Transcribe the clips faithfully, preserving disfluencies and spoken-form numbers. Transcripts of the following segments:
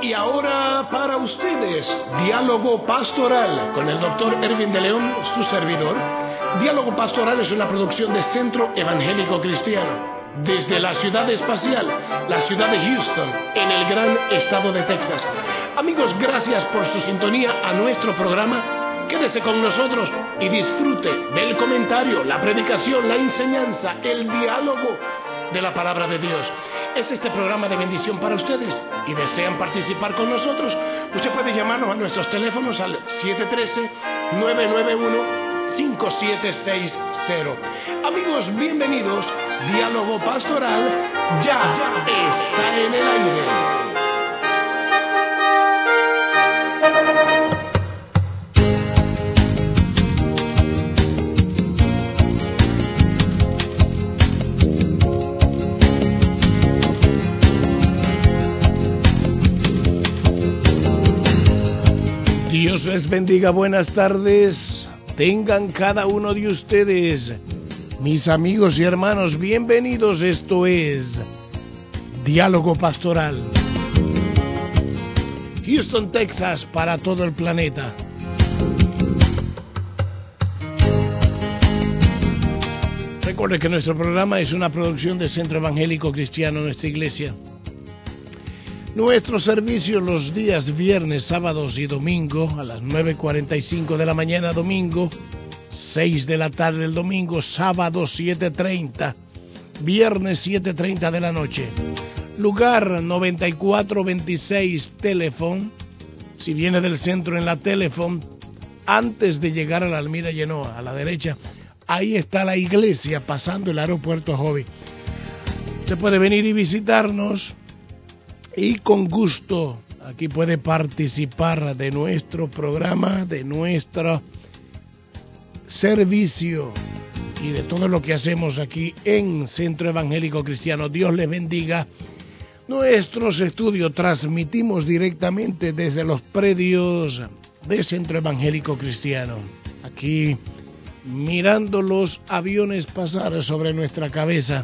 Y ahora para ustedes, Diálogo Pastoral con el doctor Erwin de León, su servidor. Diálogo Pastoral es una producción de Centro Evangélico Cristiano, desde la ciudad espacial, la ciudad de Houston, en el gran estado de Texas. Amigos, gracias por su sintonía a nuestro programa. Quédese con nosotros y disfrute del comentario, la predicación, la enseñanza, el diálogo de la palabra de Dios. Es este programa de bendición para ustedes y desean participar con nosotros. Usted puede llamarnos a nuestros teléfonos al siete uno tres, nueve nueve uno, cinco siete seis cero. Amigos, bienvenidos. Diálogo Pastoral ya está en el aire. Dios les bendiga, buenas tardes. Tengan cada uno de ustedes, mis amigos y hermanos, bienvenidos. Esto es Diálogo Pastoral. Houston, Texas, para todo el planeta. Recuerde que nuestro programa es una producción de Centro Evangélico Cristiano, nuestra iglesia. Nuestros servicios los días viernes, sábados y domingo a las nueve cuarenta y cinco de la mañana domingo, seis de la tarde el domingo, sábado siete treinta, viernes siete treinta de la noche. Lugar noventa y cuatro veintiséis Telephone. Si viene del centro en la Telephone, antes de llegar a la Almira Genoa, a la derecha, ahí está la iglesia pasando el aeropuerto Hobby. Usted puede venir y visitarnos. Y con gusto, aquí puede participar de nuestro programa, de nuestro servicio y de todo lo que hacemos aquí en Centro Evangélico Cristiano. Dios les bendiga. Nuestros estudios transmitimos directamente desde los predios de Centro Evangélico Cristiano. Aquí mirando los aviones pasar sobre nuestra cabeza.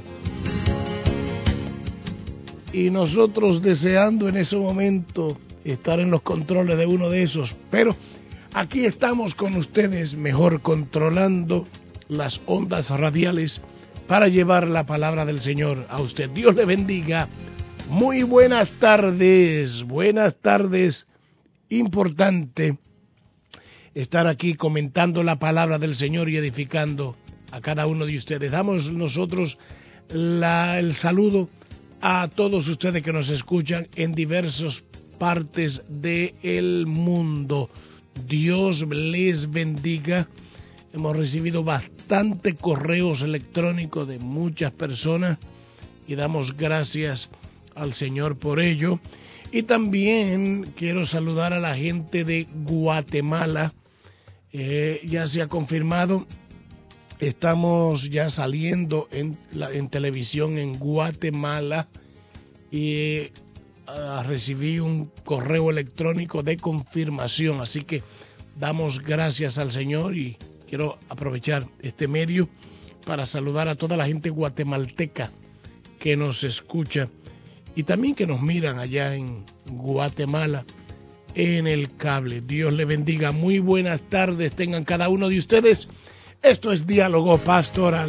Y nosotros deseando en ese momento estar en los controles de uno de esos. Pero aquí estamos con ustedes, mejor controlando las ondas radiales para llevar la palabra del Señor a usted. Dios le bendiga. Muy buenas tardes. Buenas tardes. Importante estar aquí comentando la palabra del Señor y edificando a cada uno de ustedes. Damos nosotros la, el saludo a todos ustedes que nos escuchan en diversas partes del mundo. Dios les bendiga. Hemos recibido bastante correos electrónicos de muchas personas y damos gracias al Señor por ello. Y también quiero saludar a la gente de Guatemala. Eh, ya se ha confirmado. Estamos ya saliendo en, la, en televisión en Guatemala y uh, recibí un correo electrónico de confirmación, así que damos gracias al Señor y quiero aprovechar este medio para saludar a toda la gente guatemalteca que nos escucha y también que nos miran allá en Guatemala en el cable. Dios le bendiga, muy buenas tardes tengan cada uno de ustedes. Esto es Diálogo Pastoral.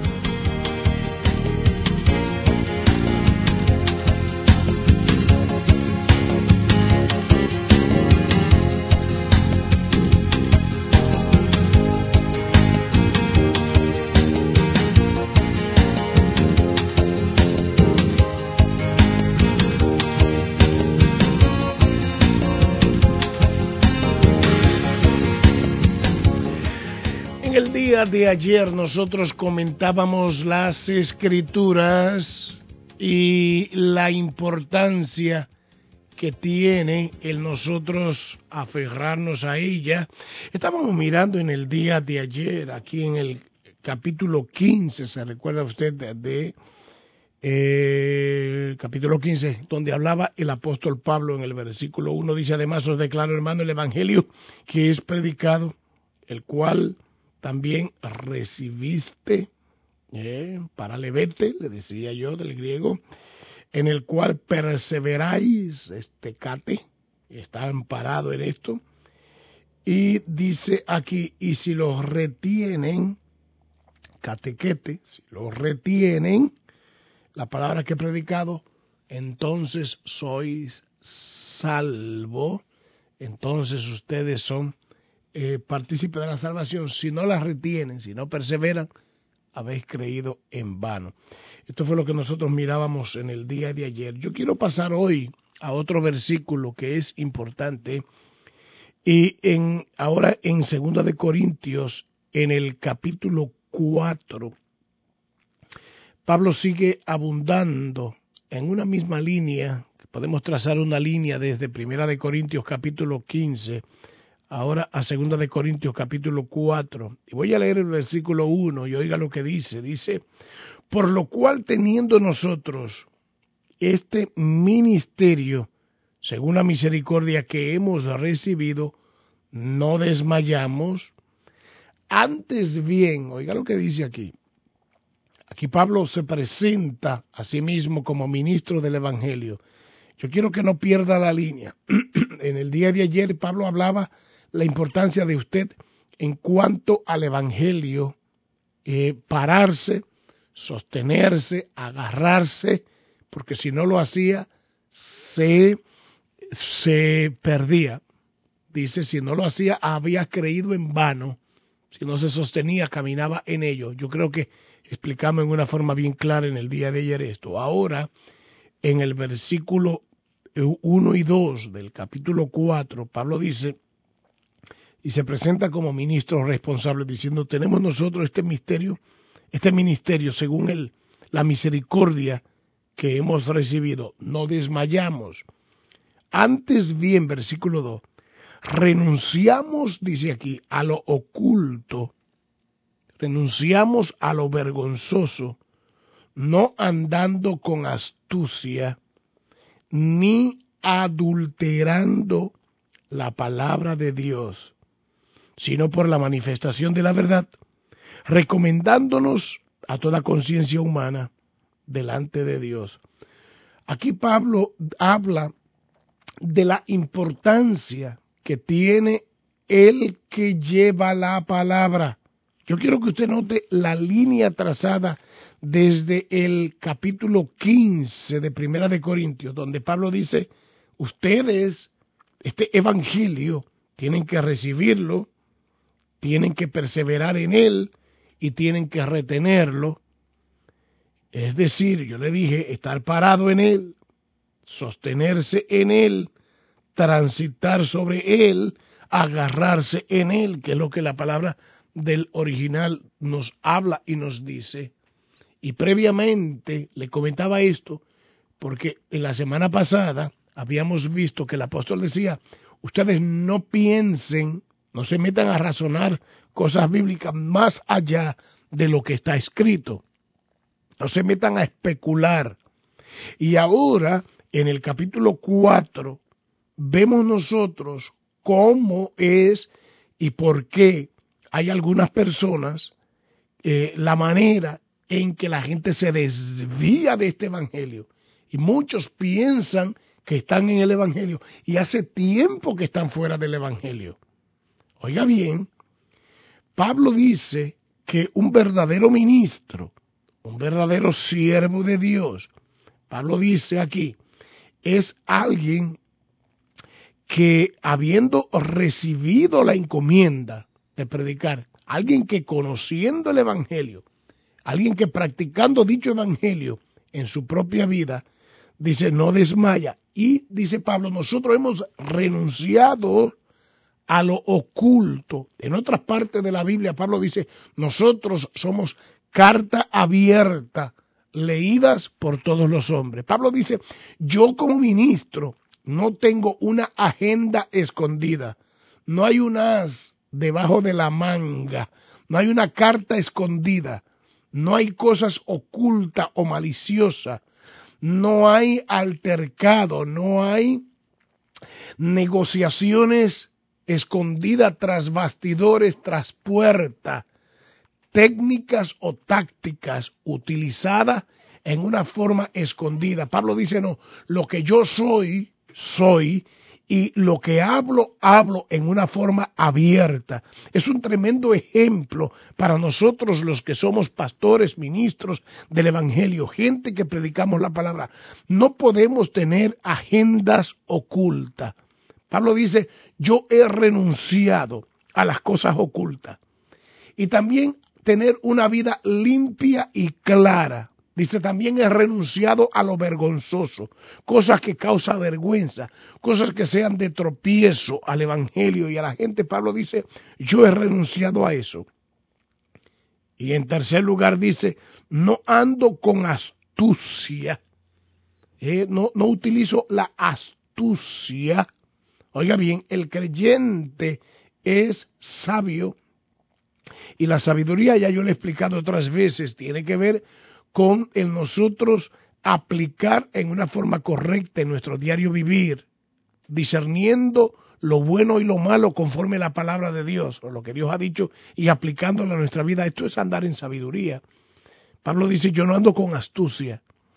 De ayer nosotros comentábamos las escrituras y la importancia que tiene el nosotros aferrarnos a ella. Estábamos mirando en el día de ayer, aquí en el capítulo quince, ¿se recuerda usted de, de eh, capítulo quince, donde hablaba el apóstol Pablo en el versículo uno? Dice: además os declaro, hermano, el evangelio que es predicado, el cual también recibiste, eh, paralevete, le decía yo del griego, en el cual perseveráis, este cate, está amparado en esto, y dice aquí, y si los retienen, catequete, si los retienen, la palabra que he predicado, entonces sois salvo, entonces ustedes son eh, partícipes de la salvación. Si no la retienen, si no perseveran, habéis creído en vano. Esto fue lo que nosotros mirábamos en el día de ayer. Yo quiero pasar hoy a otro versículo que es importante, y en ahora en Segunda de Corintios, en el capítulo cuatro, Pablo sigue abundando en una misma línea. Podemos trazar una línea desde Primera de Corintios capítulo quince, ahora a Segunda de Corintios capítulo cuatro. Y voy a leer el versículo uno y oiga lo que dice. Dice, por lo cual teniendo nosotros este ministerio, según la misericordia que hemos recibido, no desmayamos. Antes bien, oiga lo que dice aquí. Aquí Pablo se presenta a sí mismo como ministro del Evangelio. Yo quiero que no pierda la línea. En el día de ayer Pablo hablaba la importancia de usted en cuanto al Evangelio, eh, pararse, sostenerse, agarrarse, porque si no lo hacía, se, se perdía. Dice, si no lo hacía, había creído en vano. Si no se sostenía, caminaba en ello. Yo creo que explicamos en una forma bien clara en el día de ayer esto. Ahora, en el versículo uno y dos del capítulo cuatro, Pablo dice, y se presenta como ministro responsable, diciendo, tenemos nosotros este misterio, este ministerio, según el, la misericordia que hemos recibido, no desmayamos. Antes bien, versículo dos, renunciamos, dice aquí, a lo oculto, renunciamos a lo vergonzoso, no andando con astucia, ni adulterando la palabra de Dios, sino por la manifestación de la verdad, recomendándonos a toda conciencia humana delante de Dios. Aquí Pablo habla de la importancia que tiene el que lleva la palabra. Yo quiero que usted note la línea trazada desde el capítulo quince de Primera de Corintios, donde Pablo dice, ustedes, este evangelio, tienen que recibirlo, tienen que perseverar en él y tienen que retenerlo. Es decir, yo le dije, estar parado en él, sostenerse en él, transitar sobre él, agarrarse en él, que es lo que la palabra del original nos habla y nos dice. Y previamente le comentaba esto porque en la semana pasada habíamos visto que el apóstol decía, ustedes no piensen, no se metan a razonar cosas bíblicas más allá de lo que está escrito, no se metan a especular. Y ahora, en el capítulo cuatro, vemos nosotros cómo es y por qué hay algunas personas, eh, la manera en que la gente se desvía de este evangelio. Y muchos piensan que están en el evangelio y hace tiempo que están fuera del evangelio. Oiga bien, Pablo dice que un verdadero ministro, un verdadero siervo de Dios, Pablo dice aquí, es alguien que habiendo recibido la encomienda de predicar, alguien que conociendo el evangelio, alguien que practicando dicho evangelio en su propia vida, dice no desmaya. Y dice Pablo, nosotros hemos renunciado a lo oculto. En otras partes de la Biblia Pablo dice, nosotros somos carta abierta, leídas por todos los hombres. Pablo dice, yo como ministro no tengo una agenda escondida, no hay un as debajo de la manga, no hay una carta escondida, no hay cosas ocultas o maliciosas, no hay altercado, no hay negociaciones escondidas tras bastidores, tras puerta, técnicas o tácticas utilizadas en una forma escondida. Pablo dice, no, lo que yo soy, soy, y lo que hablo, hablo en una forma abierta. Es un tremendo ejemplo para nosotros los que somos pastores, ministros del Evangelio, gente que predicamos la palabra. No podemos tener agendas ocultas. Pablo dice, yo he renunciado a las cosas ocultas. Y también tener una vida limpia y clara. Dice, también he renunciado a lo vergonzoso, cosas que causan vergüenza, cosas que sean de tropiezo al Evangelio y a la gente. Pablo dice, yo he renunciado a eso. Y en tercer lugar dice, no ando con astucia, eh, no, no utilizo la astucia. Oiga bien, el creyente es sabio y la sabiduría, ya yo le he explicado otras veces, tiene que ver con el nosotros aplicar en una forma correcta en nuestro diario vivir, discerniendo lo bueno y lo malo conforme a la palabra de Dios, o lo que Dios ha dicho, y aplicándolo a nuestra vida. Esto es andar en sabiduría. Pablo dice, yo no ando con astucia,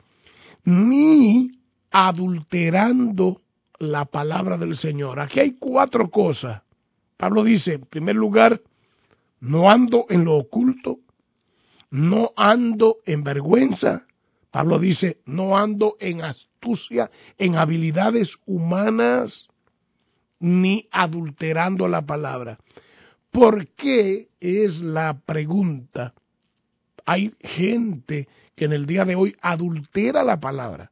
ni adulterando la palabra del Señor. Aquí hay cuatro cosas. Pablo dice, en primer lugar, no ando en lo oculto, no ando en vergüenza. Pablo dice, no ando en astucia, en habilidades humanas, ni adulterando la palabra. ¿Por qué? Es la pregunta. Hay gente que en el día de hoy adultera la palabra.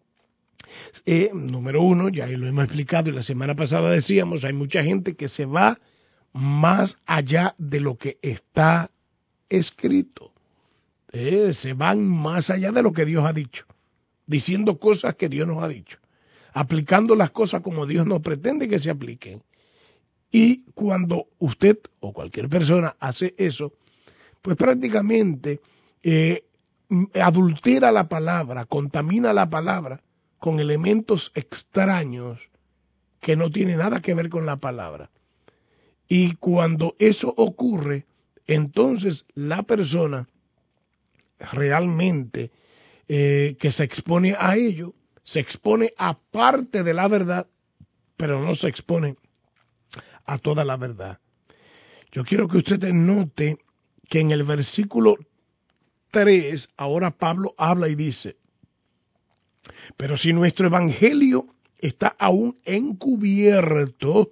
Eh, número uno, ya lo hemos explicado y la semana pasada decíamos, hay mucha gente que se va más allá de lo que está escrito. Eh, se van más allá de lo que Dios ha dicho, diciendo cosas que Dios nos ha dicho, aplicando las cosas como Dios nos pretende que se apliquen. Y cuando usted o cualquier persona hace eso, pues prácticamente eh, adultera la palabra, contamina la palabra con elementos extraños que no tienen nada que ver con la palabra. Y cuando eso ocurre, entonces la persona realmente eh, que se expone a ello, se expone a parte de la verdad, pero no se expone a toda la verdad. Yo quiero que usted note que en el versículo tres, ahora Pablo habla y dice, pero si nuestro evangelio está aún encubierto,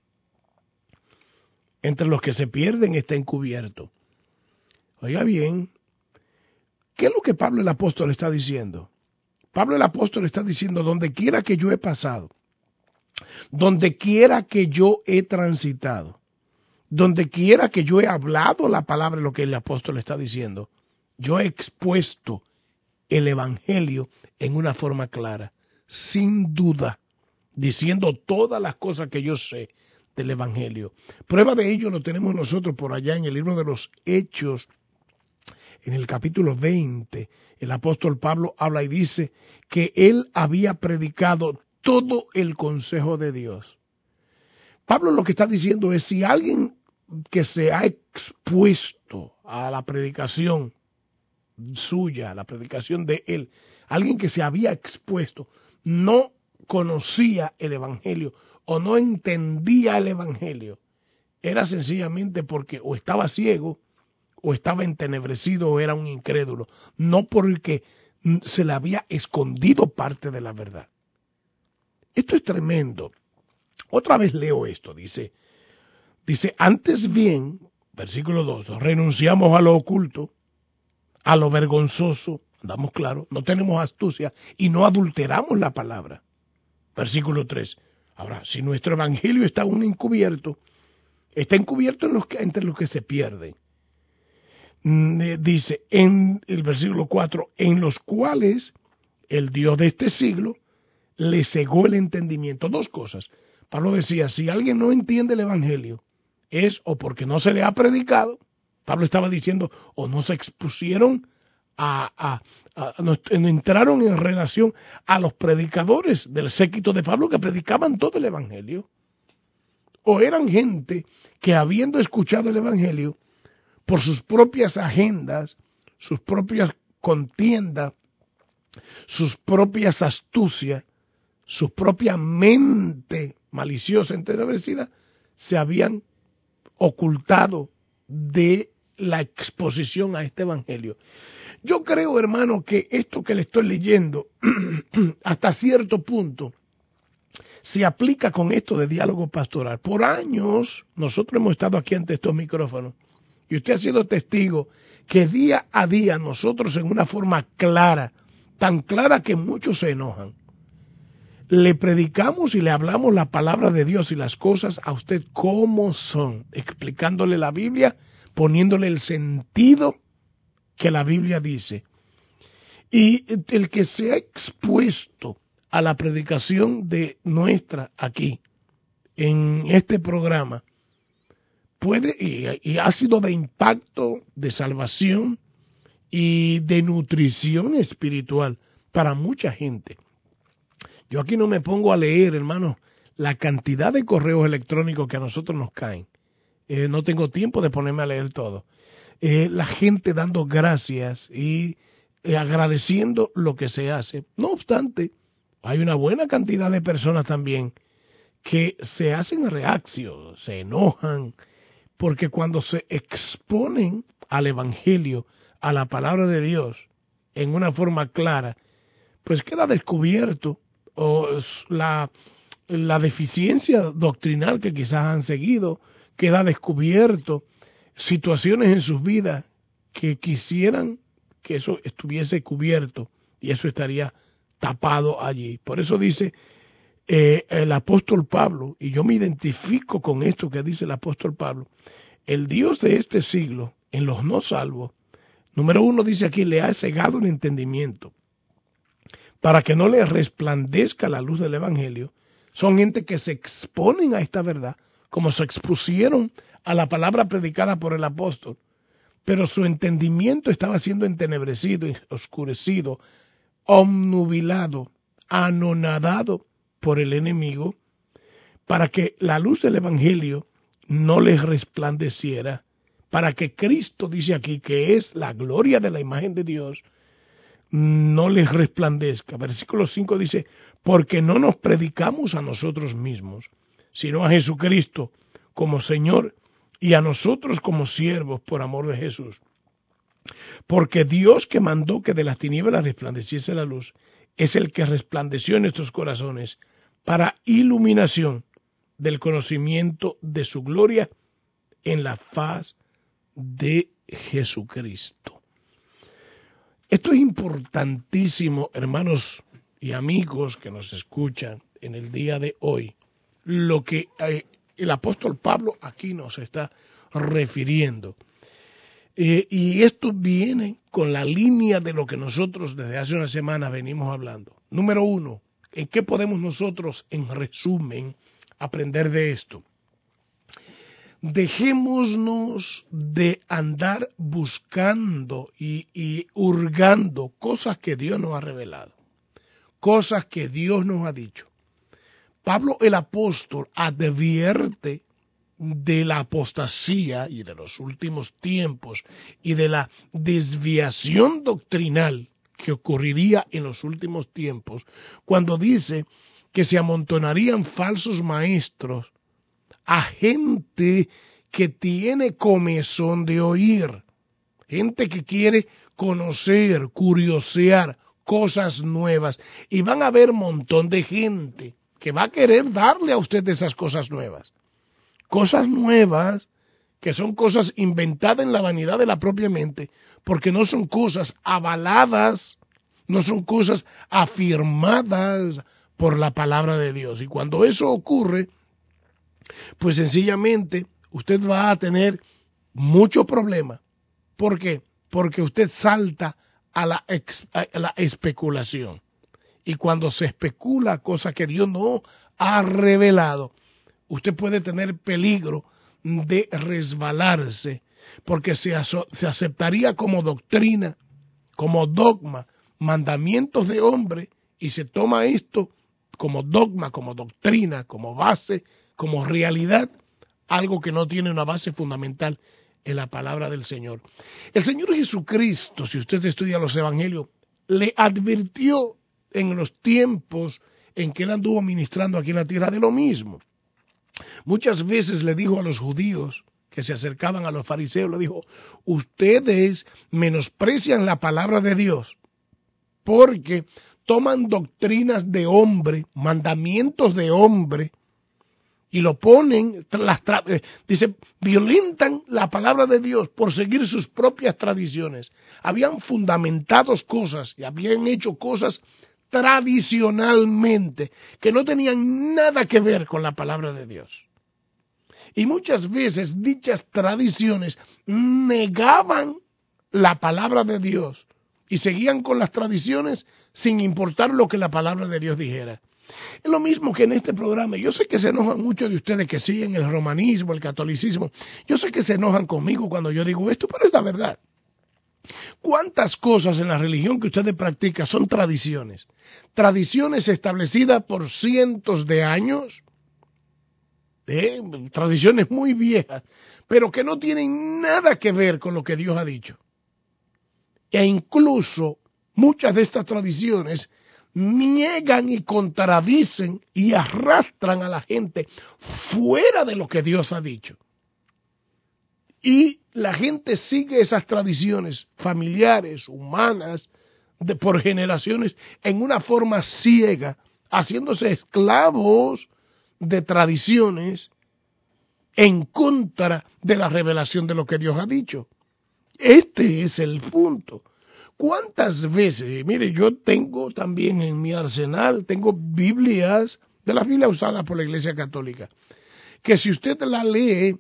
entre los que se pierden está encubierto. Oiga bien, ¿qué es lo que Pablo el apóstol está diciendo? Pablo el apóstol está diciendo, donde quiera que yo he pasado, donde quiera que yo he transitado, donde quiera que yo he hablado la palabra, lo que el apóstol está diciendo, yo he expuesto el evangelio en una forma clara, sin duda, diciendo todas las cosas que yo sé del evangelio. Prueba de ello lo tenemos nosotros por allá en el libro de los Hechos. En el capítulo veinte, el apóstol Pablo habla y dice que él había predicado todo el consejo de Dios. Pablo lo que está diciendo es, si alguien que se ha expuesto a la predicación suya, a la predicación de él, alguien que se había expuesto, no conocía el evangelio o no entendía el evangelio, era sencillamente porque o estaba ciego, o estaba entenebrecido o era un incrédulo, no porque se le había escondido parte de la verdad. Esto es tremendo. Otra vez leo esto, dice, dice, antes bien, versículo dos, renunciamos a lo oculto, a lo vergonzoso, andamos claro, no tenemos astucia y no adulteramos la palabra. Versículo tres, ahora, si nuestro evangelio está aún encubierto, está encubierto en los que, entre los que se pierden. Dice en el versículo cuatro, en los cuales el Dios de este siglo le cegó el entendimiento. Dos cosas. Pablo decía, si alguien no entiende el evangelio, es o porque no se le ha predicado, Pablo estaba diciendo, o no se expusieron a, a, a, a no, no entraron en relación a los predicadores del séquito de Pablo que predicaban todo el evangelio, o eran gente que habiendo escuchado el evangelio, por sus propias agendas, sus propias contiendas, sus propias astucias, su propia mente maliciosa, entenebrecida, se habían ocultado de la exposición a este evangelio. Yo creo, hermano, que esto que le estoy leyendo, hasta cierto punto, se aplica con esto de diálogo pastoral. Por años, nosotros hemos estado aquí ante estos micrófonos, y usted ha sido testigo que día a día nosotros en una forma clara, tan clara que muchos se enojan, le predicamos y le hablamos la palabra de Dios y las cosas a usted como son, explicándole la Biblia, poniéndole el sentido que la Biblia dice. Y el que se ha expuesto a la predicación de nuestra aquí, en este programa, puede y, y ha sido de impacto, de salvación y de nutrición espiritual para mucha gente. Yo aquí no me pongo a leer, hermano, la cantidad de correos electrónicos que a nosotros nos caen. Eh, no tengo tiempo de ponerme a leer todo. Eh, la gente dando gracias y eh, agradeciendo lo que se hace. No obstante, hay una buena cantidad de personas también que se hacen reacción, se enojan, porque cuando se exponen al Evangelio, a la palabra de Dios, en una forma clara, pues queda descubierto o la, la deficiencia doctrinal que quizás han seguido, queda descubierto situaciones en sus vidas que quisieran que eso estuviese cubierto y eso estaría tapado allí. Por eso dice eh, el apóstol Pablo, y yo me identifico con esto que dice el apóstol Pablo, el Dios de este siglo, en los no salvos, número uno dice aquí, le ha cegado el entendimiento para que no le resplandezca la luz del Evangelio. Son gente que se exponen a esta verdad, como se expusieron a la palabra predicada por el apóstol, pero su entendimiento estaba siendo entenebrecido, oscurecido, obnubilado, anonadado por el enemigo, para que la luz del Evangelio no les resplandeciera, para que Cristo, dice aquí, que es la gloria de la imagen de Dios, no les resplandezca. Versículo cinco dice, porque no nos predicamos a nosotros mismos, sino a Jesucristo como Señor y a nosotros como siervos por amor de Jesús. Porque Dios que mandó que de las tinieblas resplandeciese la luz, es el que resplandeció en nuestros corazones para iluminación del conocimiento de su gloria en la faz de Jesucristo. Esto es importantísimo, hermanos y amigos que nos escuchan en el día de hoy, lo que eh, el apóstol Pablo aquí nos está refiriendo. Eh, y esto viene con la línea de lo que nosotros desde hace una semana venimos hablando. Número uno, ¿en qué podemos nosotros, en resumen, aprender de esto? Dejémonos de andar buscando y, y hurgando cosas que Dios nos ha revelado, cosas que Dios nos ha dicho. Pablo el apóstol advierte de la apostasía y de los últimos tiempos y de la desviación doctrinal que ocurriría en los últimos tiempos, cuando dice que se amontonarían falsos maestros a gente que tiene comezón de oír, gente que quiere conocer, curiosear cosas nuevas, y van a haber un montón de gente que va a querer darle a usted esas cosas nuevas, cosas nuevas que son cosas inventadas en la vanidad de la propia mente, porque no son cosas avaladas, no son cosas afirmadas por la palabra de Dios. Y cuando eso ocurre, pues sencillamente usted va a tener mucho problema. ¿Por qué? Porque usted salta a la, ex, a la especulación. Y cuando se especula cosas que Dios no ha revelado, usted puede tener peligro de resbalarse, porque se, aso, se aceptaría como doctrina, como dogma, mandamientos de hombre, y se toma esto como dogma, como doctrina, como base, como realidad, algo que no tiene una base fundamental en la palabra del Señor. El Señor Jesucristo, si usted estudia los evangelios, le advirtió en los tiempos en que él anduvo ministrando aquí en la tierra de lo mismo. Muchas veces le dijo a los judíos que se acercaban a los fariseos, le dijo, ustedes menosprecian la palabra de Dios porque toman doctrinas de hombre, mandamientos de hombre, y lo ponen, las eh, dice, violentan la palabra de Dios por seguir sus propias tradiciones. Habían fundamentado cosas y habían hecho cosas tradicionalmente que no tenían nada que ver con la palabra de Dios. Y muchas veces dichas tradiciones negaban la palabra de Dios y seguían con las tradiciones sin importar lo que la palabra de Dios dijera. Es lo mismo que en este programa. Yo sé que se enojan muchos de ustedes que siguen el romanismo, el catolicismo. Yo sé que se enojan conmigo cuando yo digo esto, pero es la verdad. ¿Cuántas cosas en la religión que ustedes practican son tradiciones? Tradiciones establecidas por cientos de años, eh, tradiciones muy viejas, pero que no tienen nada que ver con lo que Dios ha dicho. E incluso muchas de estas tradiciones niegan y contradicen y arrastran a la gente fuera de lo que Dios ha dicho. Y la gente sigue esas tradiciones familiares, humanas, de, por generaciones, en una forma ciega, haciéndose esclavos de tradiciones en contra de la revelación de lo que Dios ha dicho. Este es el punto. ¿Cuántas veces? Mire, yo tengo también en mi arsenal, tengo Biblias, de las Biblias usadas por la Iglesia Católica, que si usted la lee,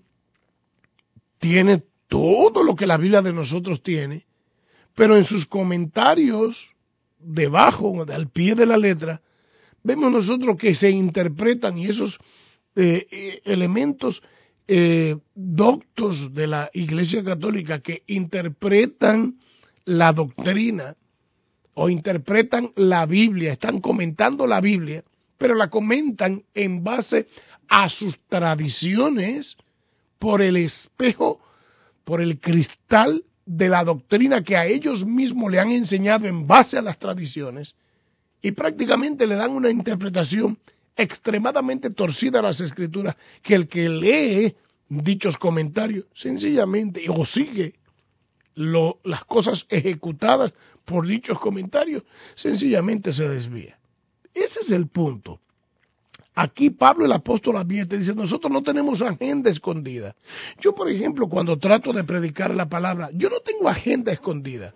tiene todo lo que la Biblia de nosotros tiene, pero en sus comentarios, debajo, al pie de la letra, vemos nosotros que se interpretan y esos eh, elementos eh, doctos de la Iglesia Católica que interpretan la doctrina o interpretan la Biblia, están comentando la Biblia, pero la comentan en base a sus tradiciones por el espejo, por el cristal de la doctrina que a ellos mismos le han enseñado en base a las tradiciones, y prácticamente le dan una interpretación extremadamente torcida a las Escrituras, que el que lee dichos comentarios sencillamente o sigue Lo, las cosas ejecutadas por dichos comentarios, sencillamente se desvía. Ese es el punto. Aquí Pablo el apóstol advierte, dice, nosotros no tenemos agenda escondida. Yo, por ejemplo, cuando trato de predicar la palabra, yo no tengo agenda escondida.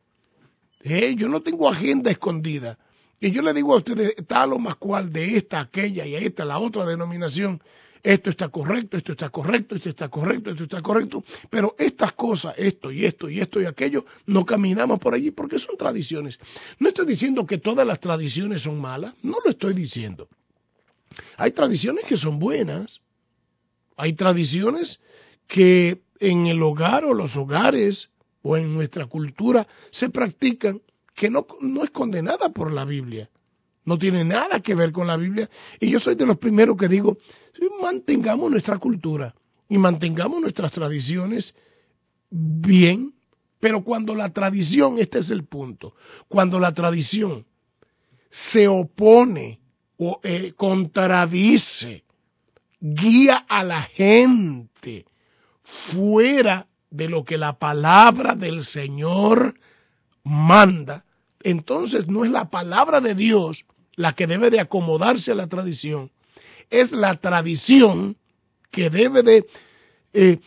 ¿Eh? Yo no tengo agenda escondida. Y yo le digo a ustedes, tal o más cual de esta, aquella y a esta, la otra denominación, esto está correcto, esto está correcto, esto está correcto, esto está correcto, pero estas cosas, esto y esto y esto y aquello, no caminamos por allí porque son tradiciones. No estoy diciendo que todas las tradiciones son malas, no lo estoy diciendo. Hay tradiciones que son buenas, hay tradiciones que en el hogar o los hogares o en nuestra cultura se practican que no, no es condenada por la Biblia. No tiene nada que ver con la Biblia. Y yo soy de los primeros que digo, mantengamos nuestra cultura y mantengamos nuestras tradiciones bien, pero cuando la tradición, este es el punto, cuando la tradición se opone o eh, contradice, guía a la gente fuera de lo que la palabra del Señor manda, entonces no es la palabra de Dios la que debe de acomodarse a la tradición, es la tradición que debe de, eh,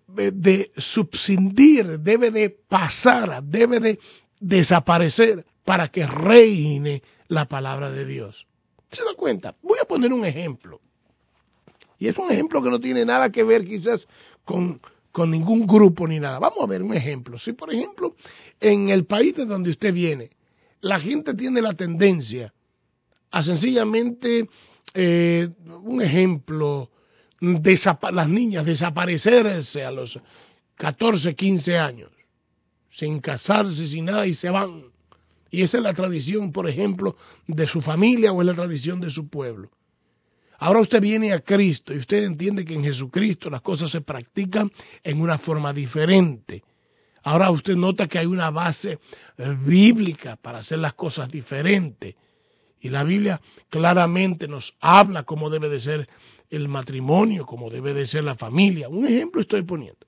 de subsistir, debe de pasar, debe de desaparecer para que reine la palabra de Dios. ¿Se da cuenta? Voy a poner un ejemplo. Y es un ejemplo que no tiene nada que ver quizás con, con ningún grupo ni nada. Vamos a ver un ejemplo. Si por ejemplo en el país de donde usted viene, la gente tiene la tendencia a sencillamente, eh, un ejemplo, desapa- las niñas desaparecerse a los catorce, quince años, sin casarse, sin nada, y se van. Y esa es la tradición, por ejemplo, de su familia o es la tradición de su pueblo. Ahora usted viene a Cristo y usted entiende que en Jesucristo las cosas se practican en una forma diferente. Ahora usted nota que hay una base bíblica para hacer las cosas diferentes. Y la Biblia claramente nos habla cómo debe de ser el matrimonio, cómo debe de ser la familia. Un ejemplo estoy poniendo.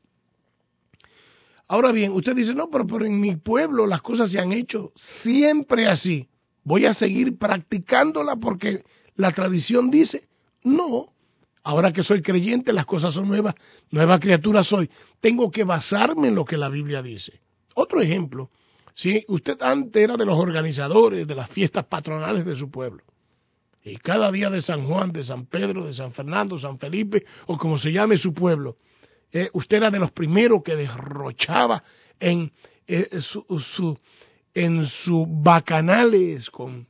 Ahora bien, usted dice, no, pero, pero en mi pueblo las cosas se han hecho siempre así. Voy a seguir practicándola porque la tradición dice, no. Ahora que soy creyente, las cosas son nuevas, nueva criatura soy. Tengo que basarme en lo que la Biblia dice. Otro ejemplo, si usted antes era de los organizadores de las fiestas patronales de su pueblo, y cada día de San Juan, de San Pedro, de San Fernando, San Felipe, o como se llame su pueblo, eh, usted era de los primeros que derrochaba en, eh, su, su, en sus bacanales con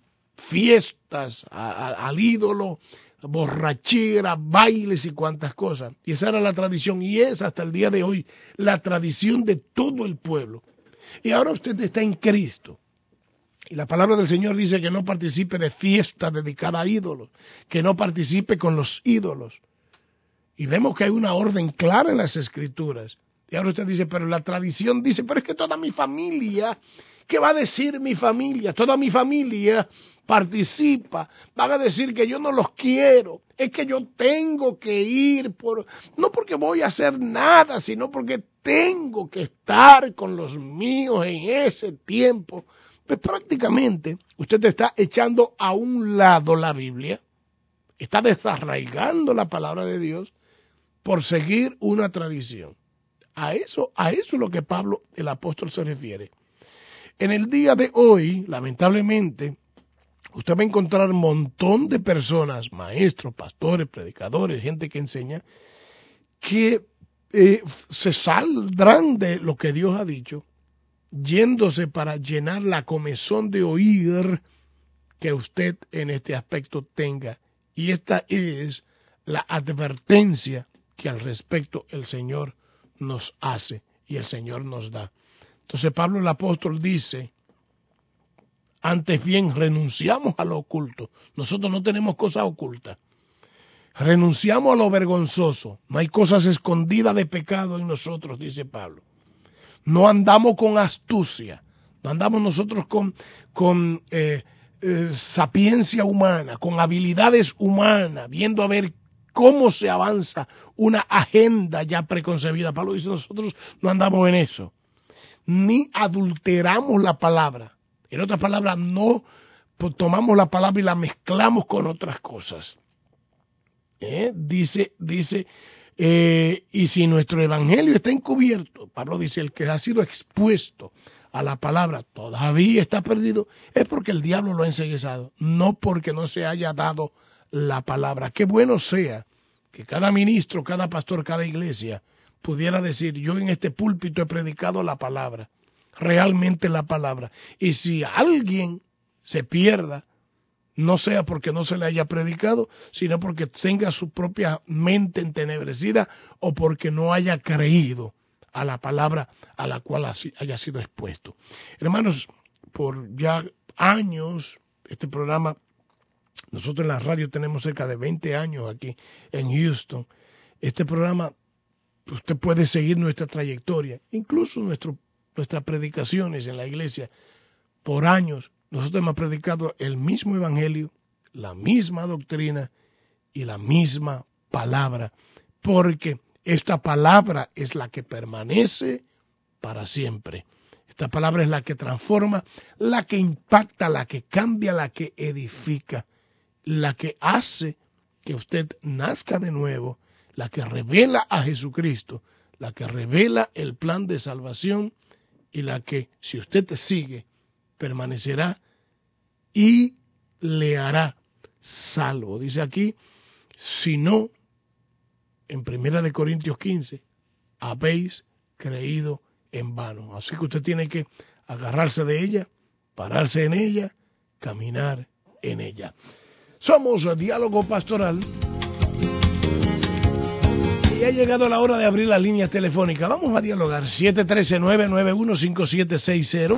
fiestas a, a, al ídolo, borrachera, bailes y cuantas cosas. Y esa era la tradición, y es hasta el día de hoy la tradición de todo el pueblo. Y ahora usted está en Cristo. Y la palabra del Señor dice que no participe de fiestas dedicadas a ídolos, que no participe con los ídolos. Y vemos que hay una orden clara en las Escrituras. Y ahora usted dice, pero la tradición dice, pero es que toda mi familia, ¿qué va a decir mi familia? Toda mi familia participa, van a decir que yo no los quiero, es que yo tengo que ir, por no porque voy a hacer nada, sino porque tengo que estar con los míos en ese tiempo. Pues prácticamente usted está echando a un lado la Biblia, está desarraigando la palabra de Dios por seguir una tradición. A eso, a eso es lo que Pablo, el apóstol, se refiere. En el día de hoy, lamentablemente, usted va a encontrar un montón de personas, maestros, pastores, predicadores, gente que enseña, que eh, se saldrán de lo que Dios ha dicho, yéndose para llenar la comezón de oír que usted en este aspecto tenga. Y esta es la advertencia que al respecto el Señor nos hace y el Señor nos da. Entonces Pablo el apóstol dice, antes bien renunciamos a lo oculto. Nosotros no tenemos cosas ocultas. Renunciamos a lo vergonzoso. No hay cosas escondidas de pecado en nosotros, dice Pablo. No andamos con astucia. No andamos nosotros con, con eh, eh, sapiencia humana, con habilidades humanas, viendo a ver cómo se avanza una agenda ya preconcebida. Pablo dice, nosotros no andamos en eso. Ni adulteramos la palabra. En otras palabras, no tomamos la palabra y la mezclamos con otras cosas. ¿Eh? Dice, dice, eh, y si nuestro evangelio está encubierto, Pablo dice, el que ha sido expuesto a la palabra todavía está perdido, es porque el diablo lo ha enceguezado, no porque no se haya dado la palabra. Qué bueno sea que cada ministro, cada pastor, cada iglesia pudiera decir, yo en este púlpito he predicado la palabra, realmente la palabra. Y si alguien se pierda, no sea porque no se le haya predicado, sino porque tenga su propia mente entenebrecida o porque no haya creído a la palabra a la cual haya sido expuesto. Hermanos, por ya años, este programa, nosotros en la radio tenemos cerca de veinte años aquí en Houston. Este programa, usted puede seguir nuestra trayectoria, incluso nuestro, nuestras predicaciones en la iglesia. Por años, nosotros hemos predicado el mismo evangelio, la misma doctrina y la misma palabra, porque esta palabra es la que permanece para siempre. Esta palabra es la que transforma, la que impacta, la que cambia, la que edifica, la que hace que usted nazca de nuevo, la que revela a Jesucristo, la que revela el plan de salvación y la que, si usted te sigue, permanecerá y le hará salvo. Dice aquí, si no, en Primera de Corintios quince, habéis creído en vano. Así que usted tiene que agarrarse de ella, pararse en ella, caminar en ella. Somos Diálogo Pastoral y ha llegado la hora de abrir la línea telefónica. Vamos a dialogar. siete uno tres, nueve nueve uno, cinco siete seis cero.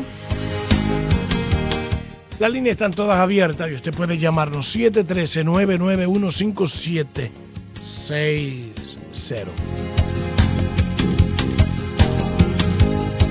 Las líneas están todas abiertas y usted puede llamarnos siete uno tres, nueve nueve uno, cinco siete seis cero.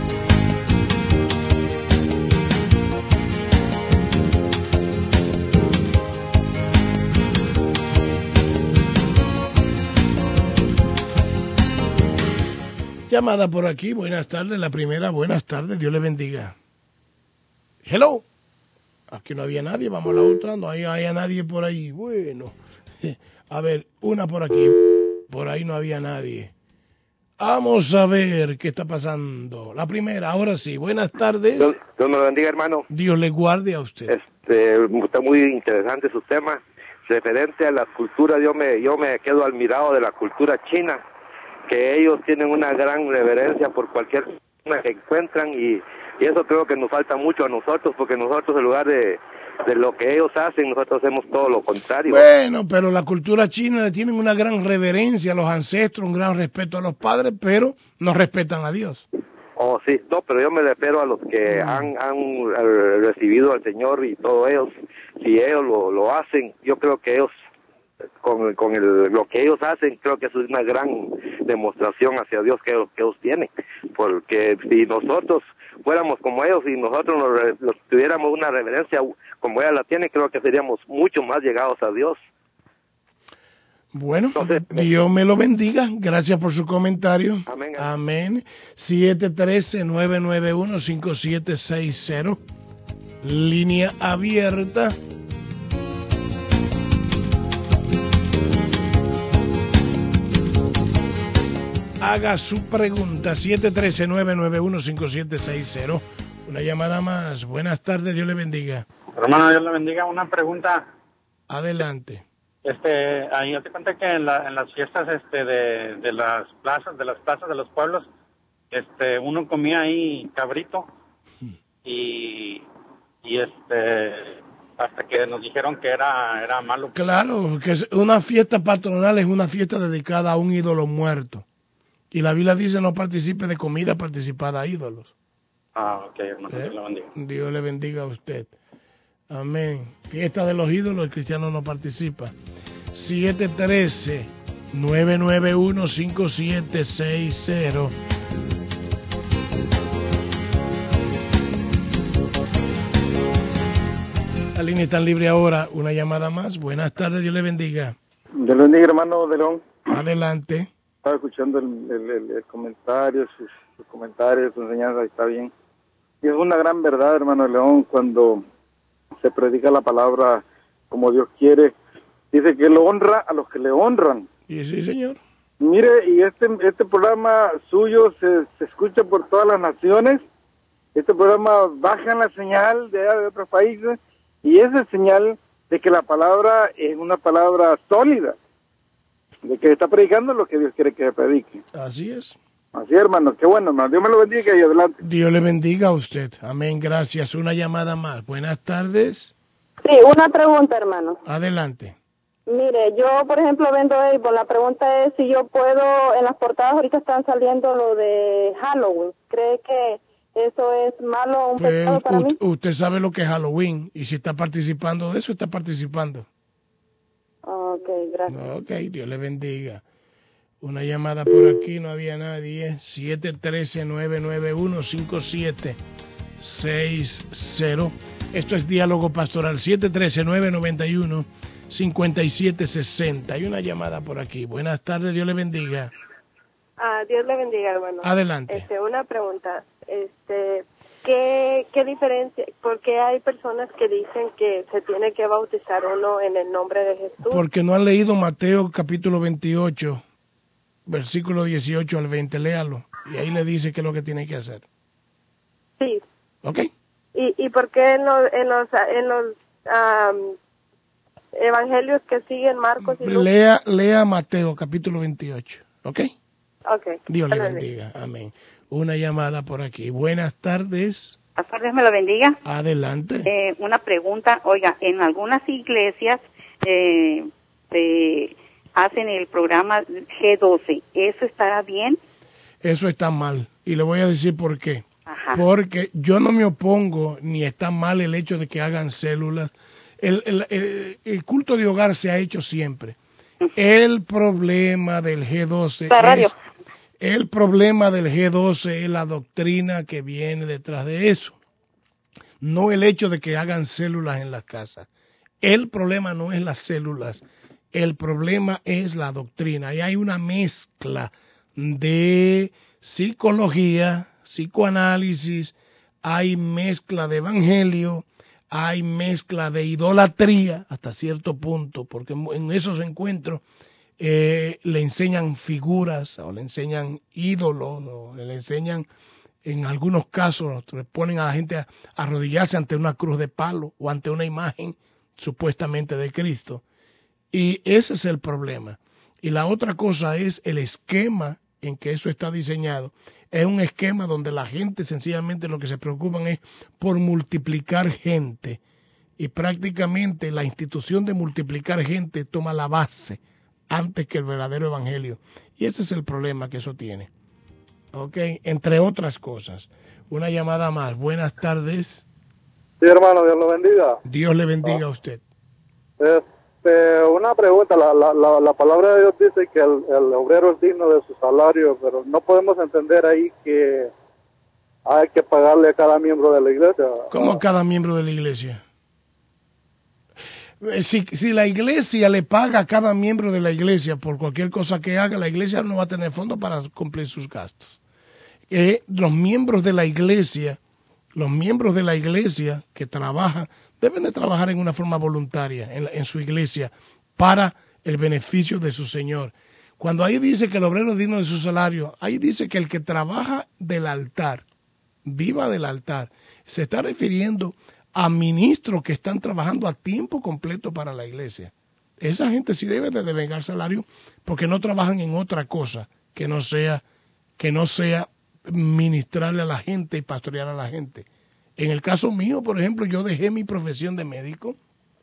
Llamada por aquí, buenas tardes, la primera, buenas tardes, Dios le bendiga. Hello. Aquí no había nadie, vamos a la otra, no hay, hay a nadie por ahí. Bueno, a ver, una por aquí, por ahí no había nadie. Vamos a ver qué está pasando. La primera, ahora sí, buenas tardes. Dios, Dios me lo bendiga, hermano. Dios le guarde a usted. Este, está muy interesante su tema. Referente a la cultura, yo me, yo me quedo admirado de la cultura china, que ellos tienen una gran reverencia por cualquier cosa que encuentran y, y eso creo que nos falta mucho a nosotros, porque nosotros en lugar de, de lo que ellos hacen, nosotros hacemos todo lo contrario. Bueno, pero la cultura china le tienen una gran reverencia a los ancestros, un gran respeto a los padres, pero no respetan a Dios. Oh, sí, no, pero yo me refiero a los que mm. han, han uh, recibido al Señor y todos ellos, si ellos lo, lo hacen, yo creo que ellos, con, con el, lo que ellos hacen, creo que eso es una gran demostración hacia Dios que, que ellos tienen, porque si nosotros fuéramos como ellos y nosotros nos, nos tuviéramos una reverencia como ella la tiene, creo que seríamos mucho más llegados a Dios. Bueno, entonces, Dios me lo bendiga. Gracias por su comentario. Amén. Amén. siete uno tres, nueve nueve uno, cinco siete seis cero. Línea abierta. Haga su pregunta. siete uno tres, nueve nueve uno, cinco siete seis cero. Una llamada más. Buenas tardes. Dios le bendiga. Hermano, Dios le bendiga. Una pregunta. Adelante. Este, ahí yo te cuenta que en, la, en las fiestas este de, de las plazas, de las plazas de los pueblos, este, uno comía ahí cabrito y y este hasta que nos dijeron que era era malo. Claro, que una fiesta patronal es una fiesta dedicada a un ídolo muerto y la Biblia dice no participe de comida participada a ídolos. Ah, ok, hermano, ¿Eh? Dios le bendiga. Dios le bendiga a usted. Amén. Fiesta de los ídolos, el cristiano no participa. siete uno tres, nueve nueve uno, cinco siete seis cero. La línea está libre ahora. Una llamada más. Buenas tardes, Dios le bendiga. Dios le bendiga, hermano de León. Adelante. Estaba escuchando el, el, el, el comentario, sus, sus comentarios, su enseñanza, está bien. Y es una gran verdad, hermano de León, cuando se predica la palabra como Dios quiere. Dice que lo honra a los que le honran. Y sí, señor. Mire, y este este programa suyo se, se escucha por todas las naciones. Este programa baja en la señal de, de otros países y esa es señal de que la palabra es una palabra sólida, de que está predicando lo que Dios quiere que se predique. Así es. Así, hermano, qué bueno, hermano. Dios me lo bendiga y adelante. Dios le bendiga a usted. Amén, gracias. Una llamada más. Buenas tardes. Sí, una pregunta, hermano. Adelante. Mire, yo, por ejemplo, vendo Apple. La pregunta es si yo puedo, en las portadas ahorita están saliendo lo de Halloween. ¿Cree que eso es malo o un pues, pecado para u- mí? Usted sabe lo que es Halloween y si está participando de eso, está participando. Ok, gracias. Ok, Dios le bendiga. Una llamada por aquí, no había nadie. siete uno tres, nueve nueve uno, cinco siete seis cero. Esto es Diálogo Pastoral. siete uno tres, nueve nueve uno, cinco siete seis cero. Hay una llamada por aquí. Buenas tardes, Dios le bendiga. Ah, Dios le bendiga, hermano. Adelante. Este, una pregunta. Este, ¿qué, qué diferencia? ¿Por qué hay personas que dicen que se tiene que bautizar uno en el nombre de Jesús? Porque no han leído Mateo capítulo veintiocho, versículo dieciocho al veinte. Léalo. Y ahí le dice qué es lo que tiene que hacer. Sí. ¿Ok? ¿Y, y por qué en los, en los, en los um, evangelios que siguen Marcos y Lucas? Lea, lea Mateo capítulo veintiocho. ¿Ok? Ok. Dios le bendiga. Amén. Una llamada por aquí. Buenas tardes. Buenas tardes, me lo bendiga. Adelante. Eh, una pregunta, oiga, en algunas iglesias eh, eh, hacen el programa G doce, ¿eso estará bien? Eso está mal. Y le voy a decir por qué. Ajá. Porque yo no me opongo, ni está mal el hecho de que hagan células. El, el, el, el culto de hogar se ha hecho siempre. El problema del G doce es, el problema del G doce es la doctrina que viene detrás de eso. No el hecho de que hagan células en las casas. El problema no es las células. El problema es la doctrina. Y hay una mezcla de psicología, psicoanálisis, hay mezcla de evangelio, hay mezcla de idolatría hasta cierto punto, porque en esos encuentros eh, le enseñan figuras o le enseñan ídolos o le enseñan, en algunos casos le ponen a la gente a arrodillarse ante una cruz de palo o ante una imagen supuestamente de Cristo. Y ese es el problema. Y la otra cosa es el esquema en que eso está diseñado. Es un esquema donde la gente sencillamente lo que se preocupan es por multiplicar gente. Y prácticamente la institución de multiplicar gente toma la base antes que el verdadero evangelio. Y ese es el problema que eso tiene. Ok, entre otras cosas. Una llamada más. Buenas tardes. Sí, hermano, Dios lo bendiga. Dios le bendiga ah. a usted. Este, una pregunta, la, la, la, la palabra de Dios dice que el, el obrero es digno de su salario, pero no podemos entender ahí que hay que pagarle a cada miembro de la iglesia. ¿Cómo a cada miembro de la iglesia? Si, si la iglesia le paga a cada miembro de la iglesia por cualquier cosa que haga, la iglesia no va a tener fondos para cumplir sus gastos. Eh, los miembros de la iglesia, los miembros de la iglesia que trabajan, deben de trabajar en una forma voluntaria en, en su iglesia para el beneficio de su Señor. Cuando ahí dice que el obrero es digno de su salario, ahí dice que el que trabaja del altar, viva del altar, se está refiriendo a ministros que están trabajando a tiempo completo para la iglesia. Esa gente sí debe de devengar salario porque no trabajan en otra cosa que no sea, que no sea ministrarle a la gente y pastorear a la gente. En el caso mío, por ejemplo, yo dejé mi profesión de médico,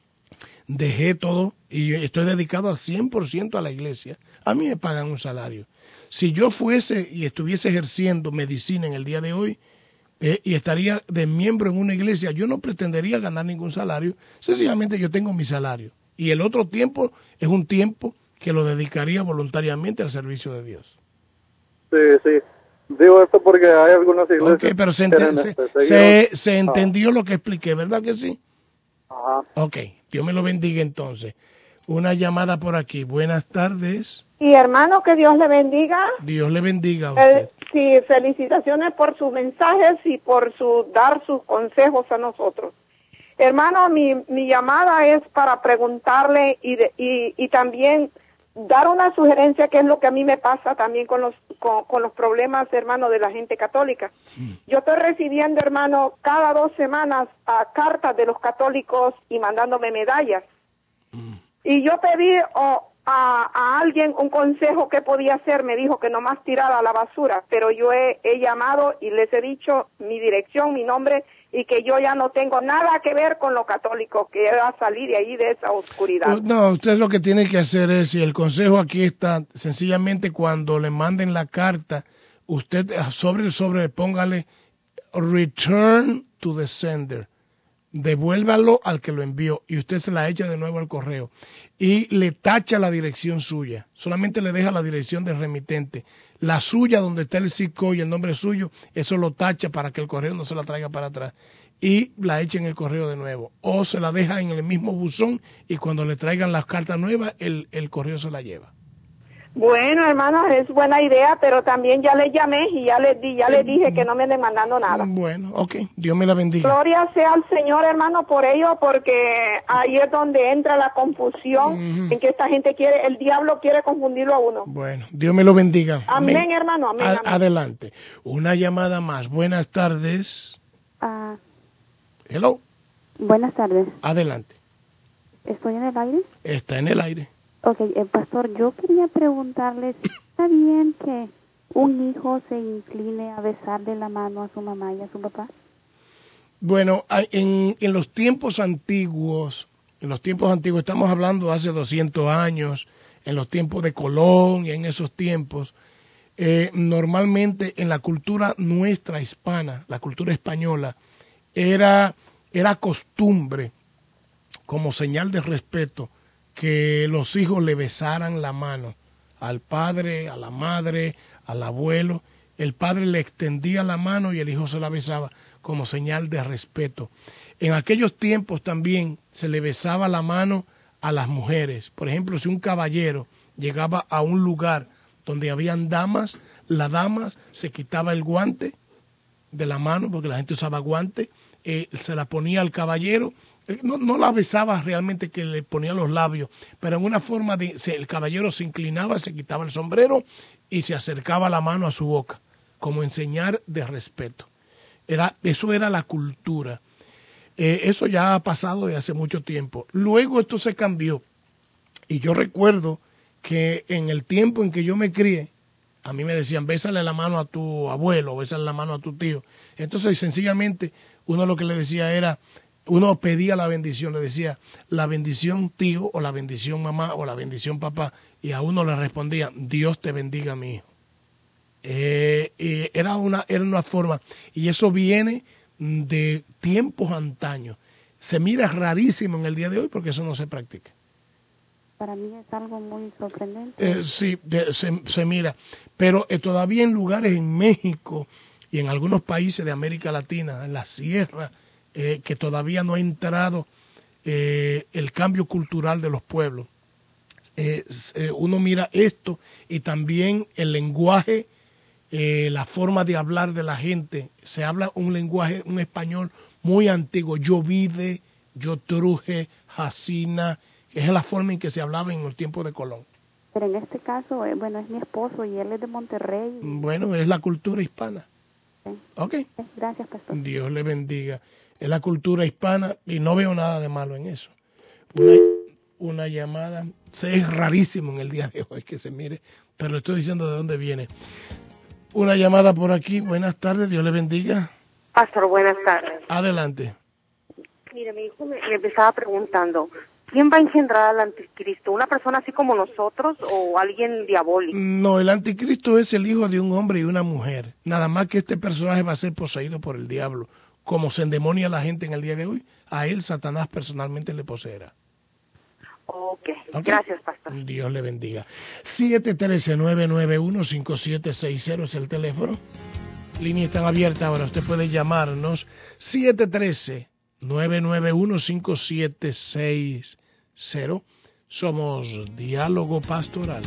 dejé todo y estoy dedicado al cien por ciento a la iglesia. A mí me pagan un salario. Si yo fuese y estuviese ejerciendo medicina en el día de hoy eh, y estaría de miembro en una iglesia, yo no pretendería ganar ningún salario. Sencillamente yo tengo mi salario. Y el otro tiempo es un tiempo que lo dedicaría voluntariamente al servicio de Dios. Sí, sí. Digo esto porque hay algunas iglesias okay, pero se, que ent este, se, se, se entendió ah. lo que expliqué, ¿verdad que sí? Ajá. Ok, Dios me lo bendiga entonces. Una llamada por aquí. Buenas tardes. Y hermano, que Dios le bendiga. Dios le bendiga a usted. Eh, sí, felicitaciones por sus mensajes y por su dar sus consejos a nosotros. Hermano, mi, mi llamada es para preguntarle y, de, y, y también dar una sugerencia, que es lo que a mí me pasa también con los con, con los problemas, hermano, de la gente católica. Mm. Yo estoy recibiendo, hermano, cada dos semanas a cartas de los católicos y mandándome medallas. Mm. Y yo pedí oh, a, a alguien un consejo que podía hacer, me dijo que nomás tirara a la basura, pero yo he, he llamado y les he dicho mi dirección, mi nombre, y que yo ya no tengo nada que ver con lo católico, que va a salir de ahí, de esa oscuridad. No, usted lo que tiene que hacer es, y el consejo aquí está, sencillamente cuando le manden la carta, usted sobre el sobre póngale return to the sender, devuélvalo al que lo envió, y usted se la echa de nuevo al correo, y le tacha la dirección suya, solamente le deja la dirección del remitente, la suya donde está el zip code y el nombre suyo, eso lo tacha para que el correo no se la traiga para atrás, y la echa en el correo de nuevo, o se la deja en el mismo buzón, y cuando le traigan las cartas nuevas, el, el correo se la lleva. Bueno, hermano, es buena idea, pero también ya le llamé y ya le di, ya le dije que no me anden mandando nada. Bueno, ok, Dios me la bendiga. Gloria sea al Señor, hermano, por ello, porque ahí es donde entra la confusión, uh-huh. en que esta gente quiere, el diablo quiere confundirlo a uno. Bueno, Dios me lo bendiga. Amén, amén hermano, amén, a, amén. Adelante. Una llamada más. Buenas tardes. Uh, Hello. Buenas tardes. Adelante. ¿Estoy en el aire? Está en el aire. Ok, eh, pastor, yo quería preguntarle, ¿está bien que un hijo se incline a besarle la mano a su mamá y a su papá? Bueno, en, en los tiempos antiguos, en los tiempos antiguos, estamos hablando hace doscientos años, en los tiempos de Colón y en esos tiempos, eh, normalmente en la cultura nuestra hispana, la cultura española, era, era costumbre, como señal de respeto, que los hijos le besaran la mano al padre, a la madre, al abuelo. El padre le extendía la mano y el hijo se la besaba como señal de respeto. En aquellos tiempos también se le besaba la mano a las mujeres. Por ejemplo, si un caballero llegaba a un lugar donde habían damas, la dama se quitaba el guante de la mano, porque la gente usaba guante, eh, se la ponía al caballero, eh, no, no la besaba realmente que le ponía los labios, pero en una forma de, se, el caballero se inclinaba, se quitaba el sombrero y se acercaba la mano a su boca, como enseñar de respeto. Era, eso era la cultura. Eh, eso ya ha pasado de hace mucho tiempo. Luego esto se cambió, y yo recuerdo que en el tiempo en que yo me crié, a mí me decían, bésale la mano a tu abuelo, bésale la mano a tu tío. Entonces, sencillamente, uno lo que le decía era, uno pedía la bendición, le decía, la bendición tío, o la bendición mamá, o la bendición papá, y a uno le respondía, Dios te bendiga, mi hijo. Eh, eh, era una, era una forma, y eso viene de tiempos antaños. Se mira rarísimo en el día de hoy porque eso no se practica. Para mí es algo muy sorprendente. Eh, sí, de, se, se mira, pero eh, todavía en lugares en México y en algunos países de América Latina, en la sierra, eh, que todavía no ha entrado eh, el cambio cultural de los pueblos. Eh, eh, uno mira esto y también el lenguaje, eh, la forma de hablar de la gente. Se habla un lenguaje, un español muy antiguo. Yo vide, yo truje, jacina. Es la forma en que se hablaba en el tiempo de Colón. Pero en este caso, eh, bueno, es mi esposo y él es de Monterrey. Bueno, es la cultura hispana. Sí. Ok. Gracias, pastor. Dios le bendiga. Es la cultura hispana y no veo nada de malo en eso. Una, una llamada, es rarísimo en el día de hoy que se mire, pero le estoy diciendo de dónde viene. Una llamada por aquí. Buenas tardes, Dios le bendiga. Pastor, buenas tardes. Adelante. Mire, mi hijo me, me estaba preguntando, ¿quién va a engendrar al anticristo? ¿Una persona así como nosotros o alguien diabólico? No, el anticristo es el hijo de un hombre y una mujer. Nada más que este personaje va a ser poseído por el diablo. Como se endemonia la gente en el día de hoy, a él Satanás personalmente le poseerá. Okay. ok, gracias, pastor. Dios le bendiga. siete uno tres, nueve nueve uno, cinco siete seis cero es el teléfono. Líneas están abiertas ahora, usted puede llamarnos. siete uno tres, nueve nueve uno, cinco siete seis cero. Somos Diálogo Pastoral.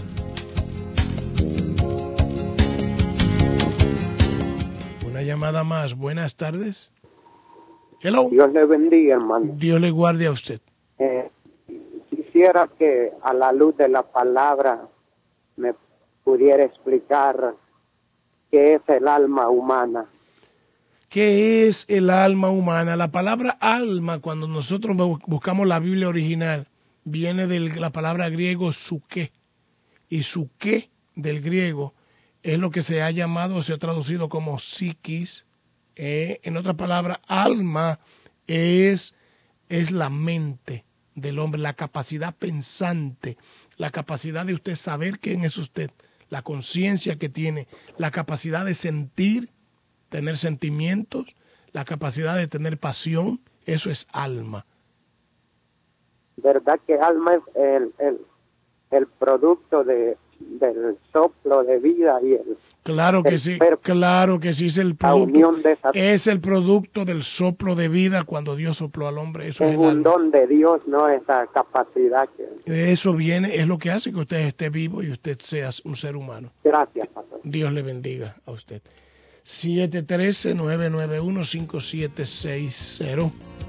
Una llamada más. Buenas tardes. Hello. Dios le bendiga, hermano. Dios le guarde a usted. Eh, quisiera que a la luz de la palabra me pudiera explicar qué es el alma humana. ¿Qué es el alma humana? La palabra alma, cuando nosotros buscamos la Biblia original, viene de la palabra griego suke. Y suke del griego es lo que se ha llamado, se ha traducido como psiquis. Eh, en otras palabras, alma es, es la mente del hombre, la capacidad pensante, la capacidad de usted saber quién es usted, la conciencia que tiene, la capacidad de sentir, tener sentimientos, la capacidad de tener pasión, eso es alma. ¿Verdad que alma es el, el, el producto de, del soplo de vida y el... Claro que el sí, cuerpo, claro que sí, es el la producto, unión de esa... es el producto del soplo de vida cuando Dios sopló al hombre, eso es, es el un alma. don de Dios, no esa capacidad que... Eso viene, es lo que hace que usted esté vivo y usted sea un ser humano. Gracias, pastor. Dios le bendiga a usted. siete uno tres, nueve nueve uno, cinco siete seis cero.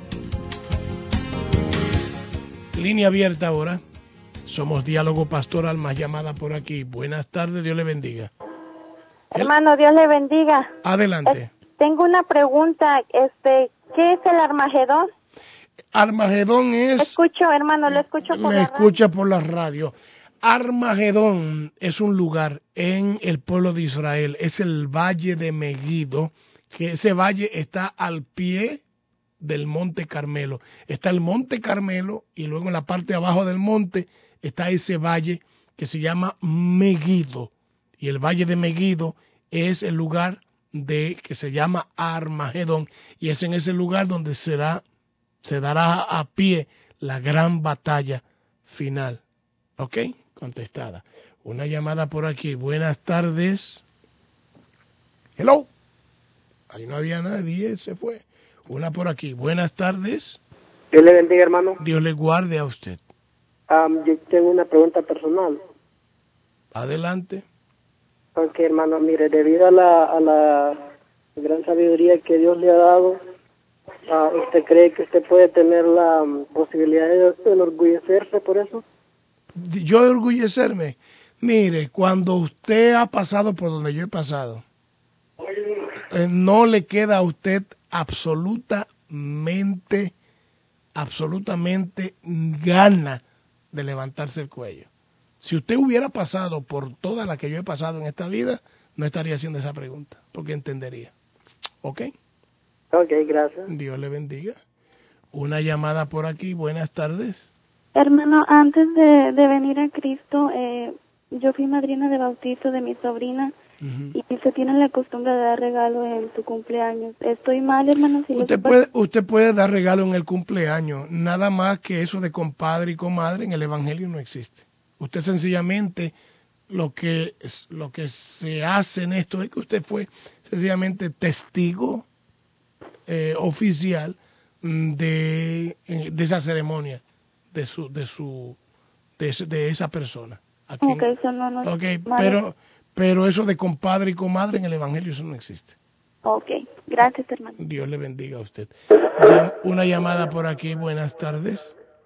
Línea abierta ahora. Somos Diálogo Pastoral, más llamada por aquí. Buenas tardes, Dios le bendiga. Hermano, Dios le bendiga. Adelante. Eh, tengo una pregunta, este, ¿qué es el Armagedón? Armagedón es... Escucho, hermano, lo escucho por Me la escucha por la radio. Armagedón es un lugar en el pueblo de Israel, es el valle de Megiddo, que ese valle está al pie del monte Carmelo. Está el monte Carmelo y luego en la parte de abajo del monte está ese valle que se llama Megiddo. Y el valle de Megiddo es el lugar de que se llama Armagedón y es en ese lugar donde será, se dará a pie la gran batalla final. ¿Ok? Contestada. Una llamada por aquí. Buenas tardes. Hello. Ahí no había nadie, se fue. Una por aquí. Buenas tardes. Dios le bendiga, hermano. Dios le guarde a usted. Um, yo tengo una pregunta personal. Adelante. Ok, hermano, mire, debido a la, a la gran sabiduría que Dios le ha dado, uh, ¿usted cree que usted puede tener la um, posibilidad de enorgullecerse por eso? Yo orgullecerme. Mire, cuando usted ha pasado por donde yo he pasado, eh, no le queda a usted absolutamente, absolutamente gana de levantarse el cuello. Si usted hubiera pasado por toda la que yo he pasado en esta vida, no estaría haciendo esa pregunta, porque entendería. ¿Ok? Ok, gracias. Dios le bendiga. Una llamada por aquí. Buenas tardes. Hermano, antes de, de venir a Cristo, eh, yo fui madrina de bautizo de mi sobrina. Uh-huh. Y se tiene la costumbre de dar regalo en su cumpleaños. ¿Estoy mal, hermano? Si usted, puede, usted puede dar regalo en el cumpleaños. Nada más que eso de compadre y comadre en el Evangelio no existe. Usted sencillamente, lo que, lo que se hace en esto es que usted fue sencillamente testigo eh, oficial de, de esa ceremonia, de su de su de, de esa persona. Aquí, okay, eso no, no okay, pero pero eso de compadre y comadre en el Evangelio eso no existe. Ok, gracias, hermano. Dios le bendiga a usted. Una llamada por aquí. Buenas tardes.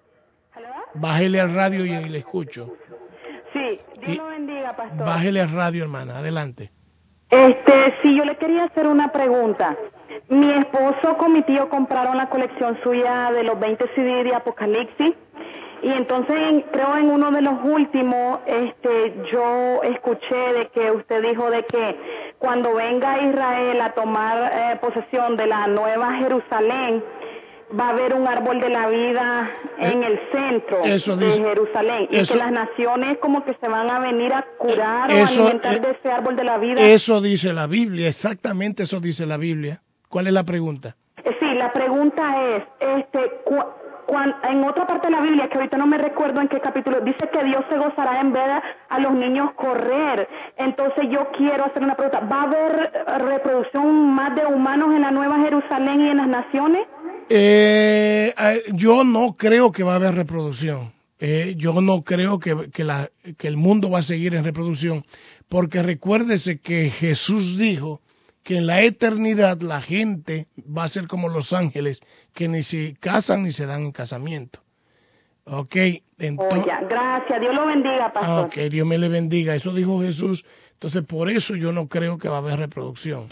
Bájele al radio y le escucho. Sí, Dios lo bendiga, pastor. Bájele al radio, hermana. Adelante. Este, sí, yo le quería hacer una pregunta. Mi esposo con mi tío compraron la colección suya de los veinte C D de Apocalipsis. Y entonces en, creo en uno de los últimos, este, yo escuché de que usted dijo de que cuando venga Israel a tomar eh, posesión de la Nueva Jerusalén, va a haber un árbol de la vida en el centro eso de dice, Jerusalén y eso, que las naciones como que se van a venir a curar eso, o alimentar eh, de ese árbol de la vida. Eso dice la Biblia, exactamente eso dice la Biblia. ¿Cuál es la pregunta? Eh, sí, la pregunta es, este, cu cuan, en otra parte de la Biblia, que ahorita no me recuerdo en qué capítulo, dice que Dios se gozará en ver a los niños correr. Entonces yo quiero hacer una pregunta, ¿va a haber reproducción más de humanos en la Nueva Jerusalén y en las naciones? Eh, yo no creo que va a haber reproducción. Eh, yo no creo que, que, la, que el mundo va a seguir en reproducción, porque recuérdese que Jesús dijo que en la eternidad la gente va a ser como los ángeles, que ni se casan ni se dan en casamiento. Ok, entonces... Oh, ya. Gracias, Dios lo bendiga, pastor. Ok, Dios me le bendiga, eso dijo Jesús. Entonces por eso yo no creo que va a haber reproducción.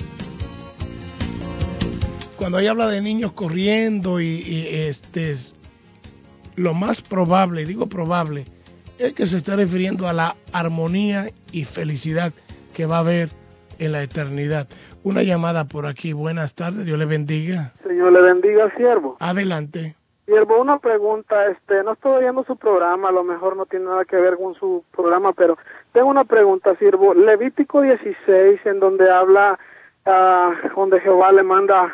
Cuando ella habla de niños corriendo y, y este lo más probable, digo probable, es que se está refiriendo a la armonía y felicidad que va a haber en la eternidad. Una llamada por aquí. Buenas tardes, Dios le bendiga. Señor le bendiga, siervo. Adelante. Siervo, una pregunta, este, no estoy viendo su programa, a lo mejor no tiene nada que ver con su programa, pero tengo una pregunta, siervo. Levítico dieciséis, en donde habla, uh, donde Jehová le manda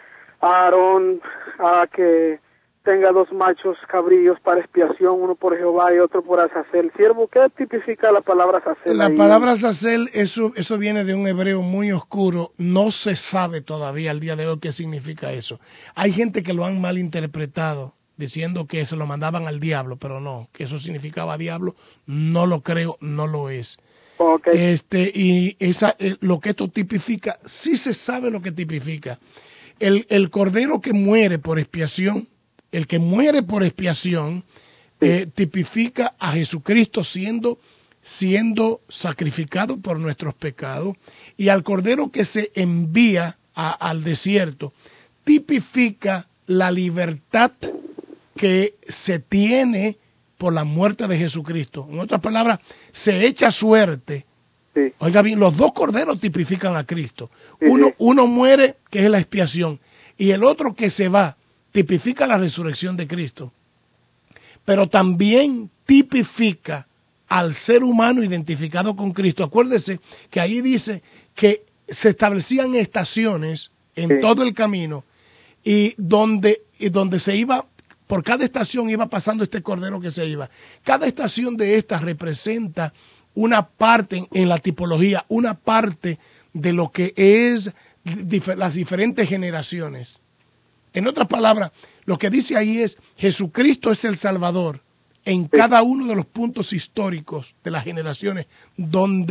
a Aarón a que tenga dos machos cabrillos para expiación, uno por Jehová y otro por Azazel. Siervo, ¿qué tipifica la palabra Azazel? La ahí? palabra Azazel, eso, eso viene de un hebreo muy oscuro, no se sabe todavía al día de hoy qué significa eso. Hay gente que lo han malinterpretado, diciendo que se lo mandaban al diablo, pero no, que eso significaba diablo, no lo creo, no lo es. Okay. Este, y esa, lo que esto tipifica, sí se sabe lo que tipifica. El, el cordero que muere por expiación, el que muere por expiación, sí. eh, tipifica a Jesucristo siendo, siendo sacrificado por nuestros pecados, y al cordero que se envía a, al desierto, tipifica la libertad que se tiene por la muerte de Jesucristo. En otras palabras, se echa suerte. Sí. Oiga bien, los dos corderos tipifican a Cristo. Sí, uno, sí. uno muere, que es la expiación, y el otro que se va, tipifica la resurrección de Cristo. Pero también tipifica al ser humano identificado con Cristo. Acuérdese que ahí dice que se establecían estaciones en sí. todo el camino, y donde, y donde se iba, por cada estación iba pasando este cordero que se iba. Cada estación de estas representa una parte en la tipología, una parte de lo que es dif- las diferentes generaciones. En otras palabras, lo que dice ahí es, Jesucristo es el Salvador en cada uno de los puntos históricos de las generaciones donde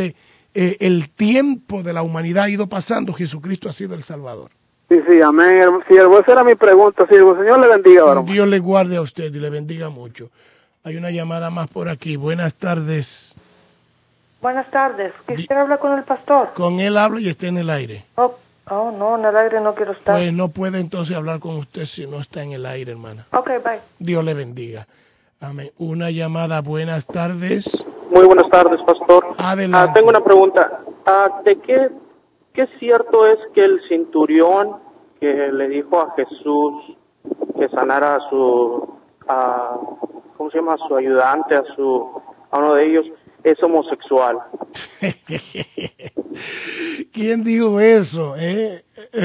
eh, el tiempo de la humanidad ha ido pasando, Jesucristo ha sido el Salvador. Sí, sí, amén. Siervo, esa era mi pregunta, siervo. Señor le bendiga, varón. Dios le guarde a usted y le bendiga mucho. Hay una llamada más por aquí. Buenas tardes. Buenas tardes. Quisiera hablar con el pastor. Con él habla y está en el aire. Oh, oh, no, en el aire no quiero estar. Pues no puede entonces hablar con usted si no está en el aire, hermana. Ok, bye. Dios le bendiga. Amén. Una llamada. Buenas tardes. Muy buenas tardes, pastor. Adelante. Ah, tengo una pregunta. Ah, ¿de qué, qué cierto es que el centurión que le dijo a Jesús que sanara a su, a, ¿cómo se llama? A su ayudante, a su, a uno de ellos, es homosexual? ¿Quién dijo eso? ¿Eh?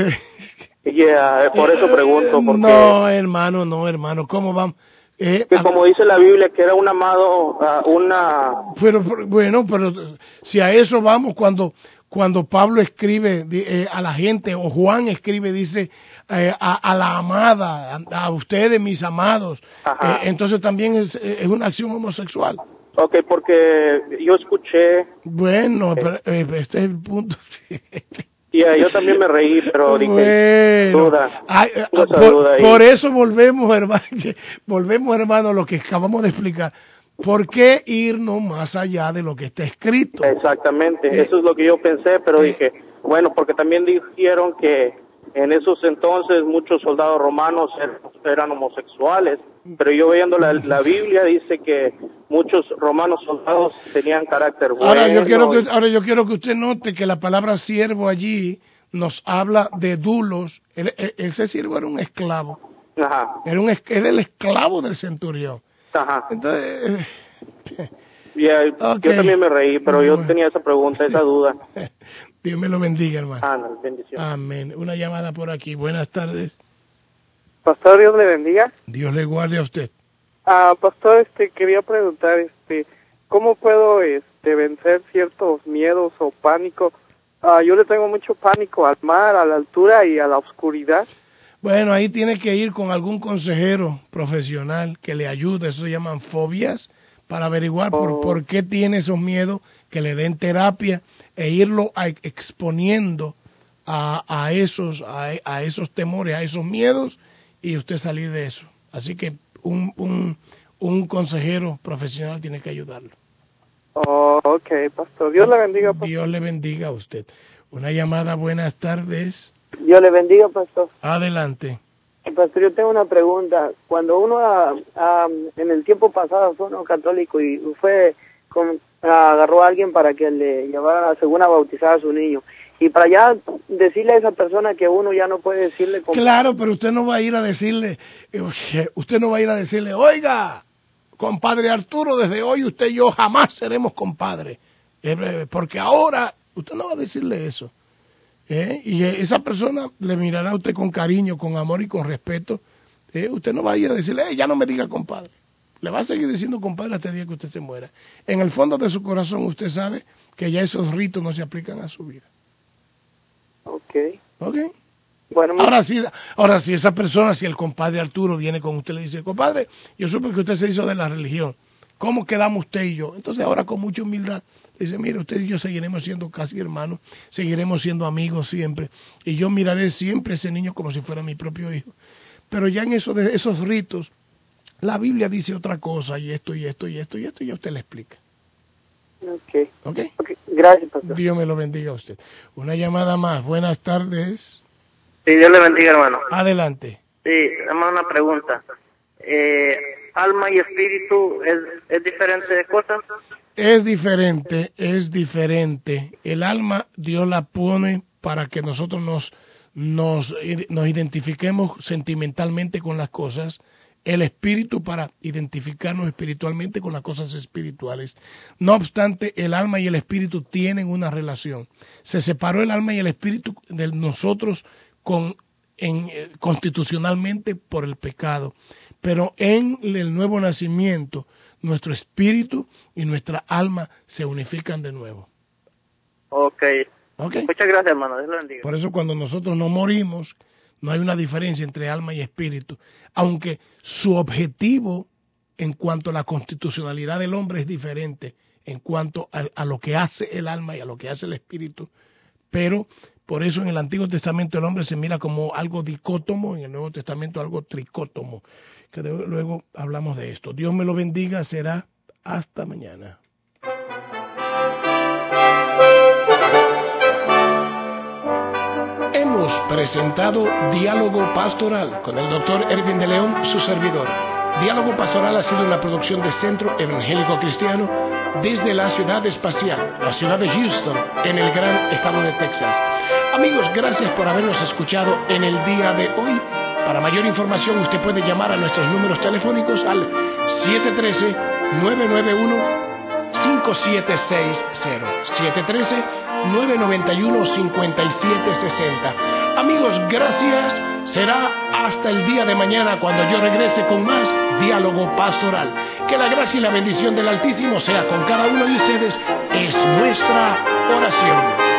Yeah, por eso pregunto. Porque no, hermano, no, hermano. ¿Cómo vamos? Eh, que como dice la Biblia, que era un amado, uh, una... Pero, bueno, pero si a eso vamos, cuando cuando Pablo escribe eh, a la gente, o Juan escribe, dice, eh, a, a la amada, a, a ustedes, mis amados, eh, entonces también es, es una acción homosexual. Ok, porque yo escuché... Bueno, eh, pero, eh, este es el punto. Yeah, yo también me reí, pero dije, bueno, duda, ay, por, duda por eso volvemos, hermano, volvemos, hermano, a lo que acabamos de explicar. ¿Por qué irnos más allá de lo que está escrito? Exactamente, eh, eso es lo que yo pensé, pero eh, dije, bueno, porque también dijeron que en esos entonces muchos soldados romanos eran, eran homosexuales, pero yo viendo la, la Biblia dice que muchos romanos soldados tenían carácter bueno. Ahora yo quiero que, ahora yo quiero que usted note que la palabra siervo allí nos habla de dulos. Él, él, ese siervo era un esclavo. Ajá. Era, un, era el esclavo del centurión. Ajá. Entonces... Yeah, okay. Yo también me reí, pero yo bueno. tenía esa pregunta, esa duda. Dios me lo bendiga, hermano. Amén, bendición. Amén. Una llamada por aquí. Buenas tardes. Pastor, Dios le bendiga. Dios le guarde a usted. Ah, pastor, este, quería preguntar, este, ¿cómo puedo, este, vencer ciertos miedos o pánico? Ah, yo le tengo mucho pánico al mar, a la altura y a la oscuridad. Bueno, ahí tiene que ir con algún consejero profesional que le ayude. Eso se llaman fobias, para averiguar por, oh. por qué tiene esos miedos, que le den terapia e irlo a, exponiendo a, a esos a, a esos temores, a esos miedos, y usted salir de eso. Así que un, un, un consejero profesional tiene que ayudarlo. Oh, ok, pastor. Dios le bendiga, pastor. Dios le bendiga a usted. Una llamada, buenas tardes. Dios le bendiga, pastor. Adelante. Pastor, yo tengo una pregunta. Cuando uno a, a, en el tiempo pasado fue uno católico y fue con, agarró a alguien para que le llevara, según a bautizar a su niño, y para ya decirle a esa persona que uno ya no puede decirle como... Claro, pero usted no va a ir a decirle, usted no va a ir a decirle, oiga, compadre Arturo, desde hoy usted y yo jamás seremos compadres, porque ahora usted no va a decirle eso. ¿Eh? Y esa persona le mirará a usted con cariño, con amor y con respeto. ¿Eh? Usted no va a ir a decirle, eh, ya no me diga compadre. Le va a seguir diciendo compadre hasta el día que usted se muera. En el fondo de su corazón usted sabe que ya esos ritos no se aplican a su vida. Ok. Ok. Bueno, ahora sí, ahora si esa persona, si el compadre Arturo viene con usted y le dice, compadre, yo supe que usted se hizo de la religión, ¿cómo quedamos usted y yo? Entonces ahora con mucha humildad dice, mire, usted y yo seguiremos siendo casi hermanos, seguiremos siendo amigos siempre, y yo miraré siempre a ese niño como si fuera mi propio hijo. Pero ya en eso de esos ritos, la Biblia dice otra cosa, y esto, y esto, y esto, y esto, y ya usted le explica. Ok. Ok. Okay. Gracias, pastor. Dios me lo bendiga a usted. Una llamada más. Buenas tardes. Sí, Dios le bendiga, hermano. Adelante. Sí, hermano, una pregunta. Eh, ¿Alma y espíritu es, es diferente de cosas? Es diferente, es diferente. El alma Dios la pone para que nosotros nos, nos, nos identifiquemos sentimentalmente con las cosas. El espíritu para identificarnos espiritualmente con las cosas espirituales. No obstante, el alma y el espíritu tienen una relación. Se separó el alma y el espíritu de nosotros con, en, eh, constitucionalmente por el pecado. Pero en el nuevo nacimiento, nuestro espíritu y nuestra alma se unifican de nuevo. Ok. Okay. Muchas gracias, hermano. Dios lo bendiga. Por eso cuando nosotros no morimos, no hay una diferencia entre alma y espíritu, aunque su objetivo en cuanto a la constitucionalidad del hombre es diferente. en cuanto a, a lo que hace el alma y a lo que hace el espíritu, pero por eso en el Antiguo Testamento el hombre se mira como algo dicótomo, en el Nuevo Testamento algo tricótomo, que de, luego hablamos de esto. Dios me lo bendiga, será hasta mañana. Hemos presentado Diálogo Pastoral con el doctor Erwin de León, su servidor. Diálogo Pastoral ha sido una producción de Centro Evangélico Cristiano desde la ciudad espacial, la ciudad de Houston, en el gran estado de Texas. Amigos, gracias por habernos escuchado en el día de hoy. Para mayor información usted puede llamar a nuestros números telefónicos al siete uno tres, nueve nueve uno, cinco siete seis cero, siete uno tres, nueve nueve uno, cinco siete seis cero. Amigos, gracias. Será hasta el día de mañana cuando yo regrese con más Diálogo Pastoral. Que la gracia y la bendición del Altísimo sea con cada uno de ustedes. Es nuestra oración.